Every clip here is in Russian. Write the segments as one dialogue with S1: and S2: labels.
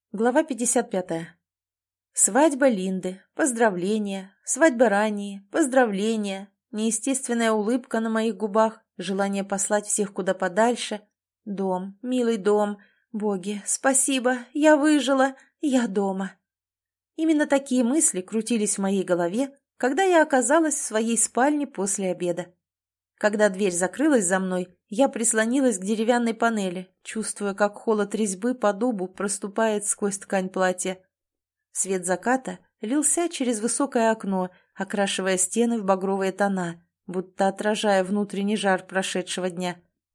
S1: Глава 55. Свадьба Линды, поздравления, свадьба ранее, поздравления, неестественная улыбка на моих губах, желание послать всех куда подальше. Дом, милый дом, боги, спасибо, я выжила, я дома. Именно такие мысли крутились в моей голове, когда я оказалась в своей спальне после обеда. Когда дверь закрылась за мной, я прислонилась к деревянной панели, чувствуя, как холод резьбы по дубу проступает сквозь ткань платья. Свет заката лился через высокое окно, окрашивая стены в багровые тона, будто отражая внутренний жар прошедшего дня.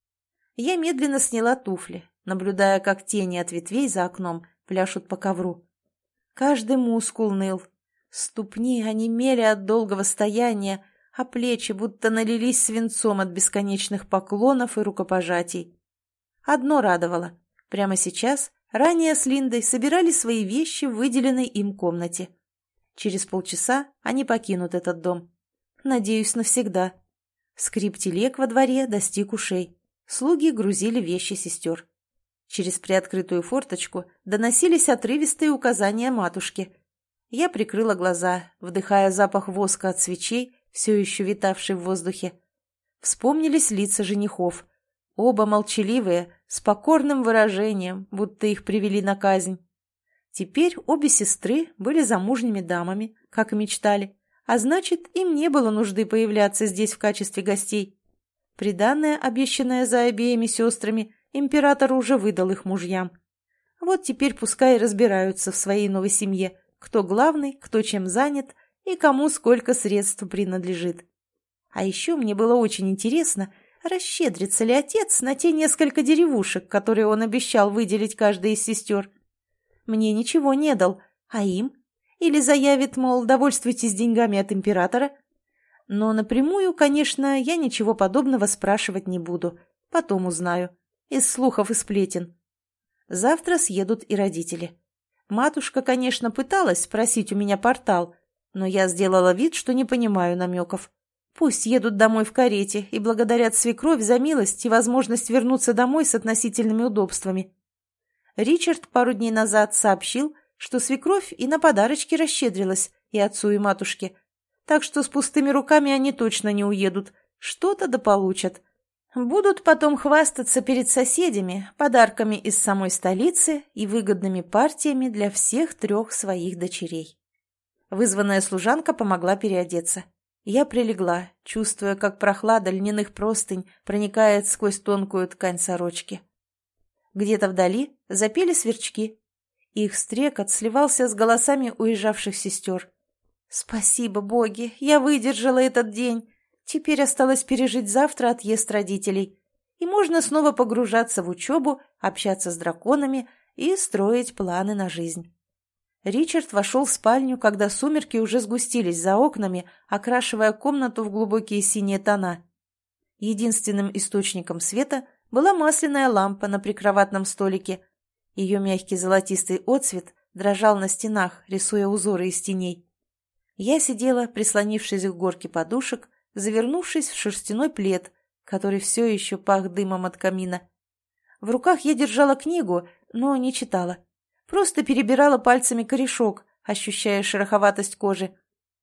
S1: Я медленно сняла туфли, наблюдая, как тени от ветвей за окном пляшут по ковру. Каждый мускул ныл. Ступни онемели от долгого стояния, а плечи будто налились свинцом от бесконечных поклонов и рукопожатий. Одно радовало. Прямо сейчас ранее с Линдой собирали свои вещи в выделенной им комнате. Через полчаса они покинут этот дом. Надеюсь, навсегда. Скрип телег во дворе достиг ушей. Слуги грузили вещи сестер. Через приоткрытую форточку доносились отрывистые указания матушки. Я прикрыла глаза, вдыхая запах воска от свечей, все еще витавший в воздухе. Вспомнились лица женихов. Оба молчаливые, с покорным выражением, будто их привели на казнь. Теперь обе сестры были замужними дамами, как и мечтали, а значит, им не было нужды появляться здесь в качестве гостей. Приданное, обещанное за обеими сестрами, император уже выдал их мужьям. Вот теперь пускай разбираются в своей новой семье, кто главный, кто чем занят и кому сколько средств принадлежит. А еще мне было очень интересно, расщедрится ли отец на те несколько деревушек, которые он обещал выделить каждой из сестер. Мне ничего не дал, а им? Или заявит, мол, довольствуйтесь деньгами от императора? Но напрямую, конечно, я ничего подобного спрашивать не буду, потом узнаю, из слухов и сплетен. Завтра съедут и родители. Матушка, конечно, пыталась спросить у меня портал, но я сделала вид, что не понимаю намеков. Пусть едут домой в карете и благодарят свекровь за милость и возможность вернуться домой с относительными удобствами. Ричард пару дней назад сообщил, что свекровь и на подарочки расщедрилась и отцу, и матушке. Так что с пустыми руками они точно не уедут, что-то да получат. Будут потом хвастаться перед соседями подарками из самой столицы и выгодными партиями для всех трех своих дочерей. Вызванная служанка помогла переодеться. Я прилегла, чувствуя, как прохлада льняных простынь проникает сквозь тонкую ткань сорочки. Где-то вдали запели сверчки. Их стрекот сливался с голосами уезжавших сестер. «Спасибо, боги, я выдержала этот день. Теперь осталось пережить завтра отъезд родителей. И можно снова погружаться в учебу, общаться с драконами и строить планы на жизнь». Ричард вошел в спальню, когда сумерки уже сгустились за окнами, окрашивая комнату в глубокие синие тона. Единственным источником света была масляная лампа на прикроватном столике. Ее мягкий золотистый отсвет дрожал на стенах, рисуя узоры из теней. Я сидела, прислонившись к горке подушек, завернувшись в шерстяной плед, который все еще пах дымом от камина. В руках я держала книгу, но не читала. Просто перебирала пальцами корешок, ощущая шероховатость кожи.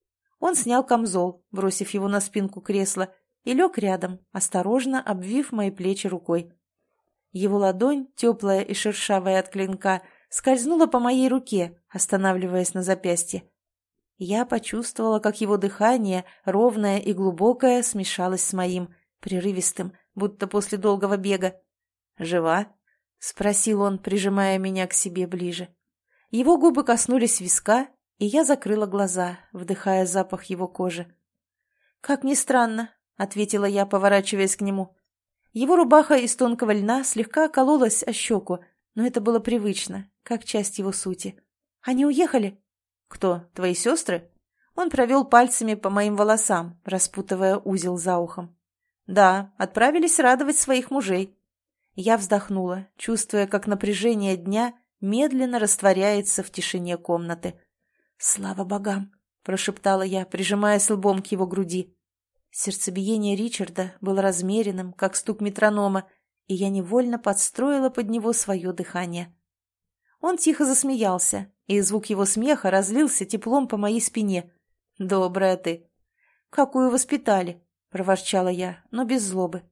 S1: Он снял камзол, бросив его на спинку кресла, и лег рядом, осторожно обвив мои плечи рукой. Его ладонь, теплая и шершавая от клинка, скользнула по моей руке, останавливаясь на запястье. Я почувствовала, как его дыхание, ровное и глубокое, смешалось с моим, прерывистым, будто после долгого бега. «Жива?» — спросил он, прижимая меня к себе ближе. Его губы коснулись виска, и я закрыла глаза, вдыхая запах его кожи. «Как ни странно», — ответила я, поворачиваясь к нему. Его рубаха из тонкого льна слегка кололась о щеку, но это было привычно, как часть его сути. «Они уехали?» «Кто, твои сестры?» Он провел пальцами по моим волосам, распутывая узел за ухом. «Да, отправились радовать своих мужей». Я вздохнула, чувствуя, как напряжение дня медленно растворяется в тишине комнаты. «Слава богам!» — прошептала я, прижимаясь лбом к его груди. Сердцебиение Ричарда было размеренным, как стук метронома, и я невольно подстроила под него свое дыхание. Он тихо засмеялся, и звук его смеха разлился теплом по моей спине. «Добрая ты!» «Какую воспитали!» – проворчала я, но без злобы.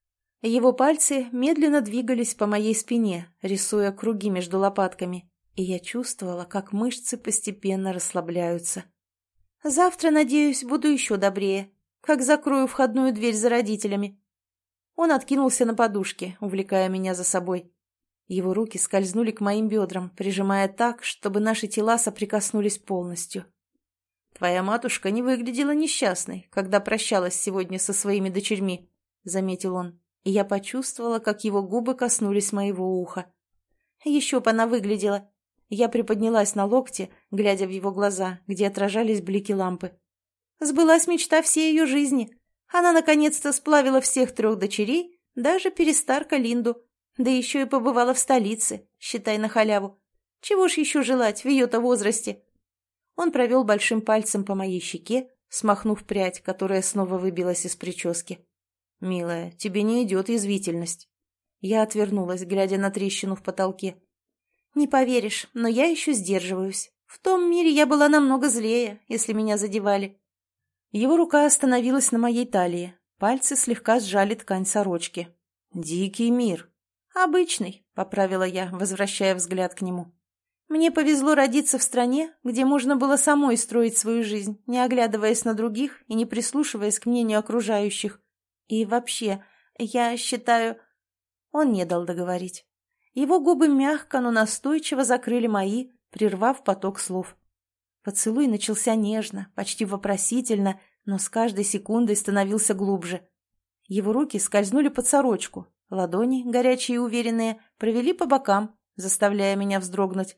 S1: Его пальцы медленно двигались по моей спине, рисуя круги между лопатками, и я чувствовала, как мышцы постепенно расслабляются. «Завтра, надеюсь, буду еще добрее, как закрою входную дверь за родителями». Он откинулся на подушке, увлекая меня за собой. Его руки скользнули к моим бедрам, прижимая так, чтобы наши тела соприкоснулись полностью. «Твоя матушка не выглядела несчастной, когда прощалась сегодня со своими дочерьми», — заметил он, и я почувствовала, как его губы коснулись моего уха. «Еще бы она выглядела». Я приподнялась на локте, глядя в его глаза, где отражались блики лампы. Сбылась мечта всей ее жизни. Она наконец-то сплавила всех 3 дочерей, даже перестарка Линду. Да еще и побывала в столице, считай, на халяву. Чего ж еще желать в ее-то возрасте? Он провел большим пальцем по моей щеке, смахнув прядь, которая снова выбилась из прически. «Милая, тебе не идет язвительность». Я отвернулась, глядя на трещину в потолке. «Не поверишь, но я еще сдерживаюсь. В том мире я была намного злее, если меня задевали». Его рука остановилась на моей талии, пальцы слегка сжали ткань сорочки. «Дикий мир». «Обычный», — поправила я, возвращая взгляд к нему. «Мне повезло родиться в стране, где можно было самой строить свою жизнь, не оглядываясь на других и не прислушиваясь к мнению окружающих. И вообще, я считаю...» Он не дал договорить. Его губы мягко, но настойчиво закрыли мои, прервав поток слов. Поцелуй начался нежно, почти вопросительно, но с каждой секундой становился глубже. Его руки скользнули под сорочку. Ладони, горячие и уверенные, провели по бокам, заставляя меня вздрогнуть.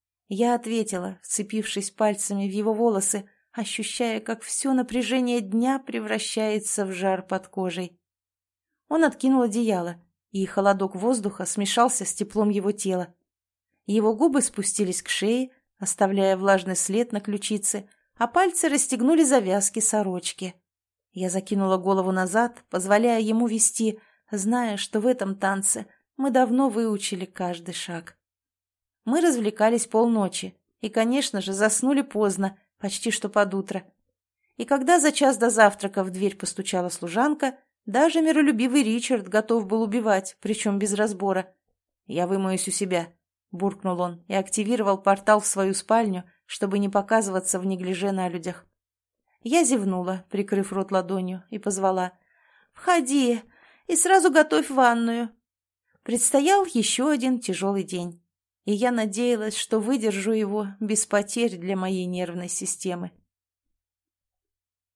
S1: Я ответила, вцепившись пальцами в его волосы, ощущая, как все напряжение дня превращается в жар под кожей. Он откинул одеяло, и холодок воздуха смешался с теплом его тела. Его губы спустились к шее, оставляя влажный след на ключице, а пальцы расстегнули завязки сорочки. Я закинула голову назад, позволяя ему вести, зная, что в этом танце мы давно выучили каждый шаг. Мы развлекались полночи и, конечно же, заснули поздно, почти что под утро. И когда за час до завтрака в дверь постучала служанка, даже миролюбивый Ричард готов был убивать, причем без разбора. «Я вымоюсь у себя», — буркнул он и активировал портал в свою спальню, чтобы не показываться в неглиже на людях. Я зевнула, прикрыв рот ладонью, и позвала: «Входи и сразу готовь ванную». Предстоял еще один тяжелый день, и я надеялась, что выдержу его без потерь для моей нервной системы.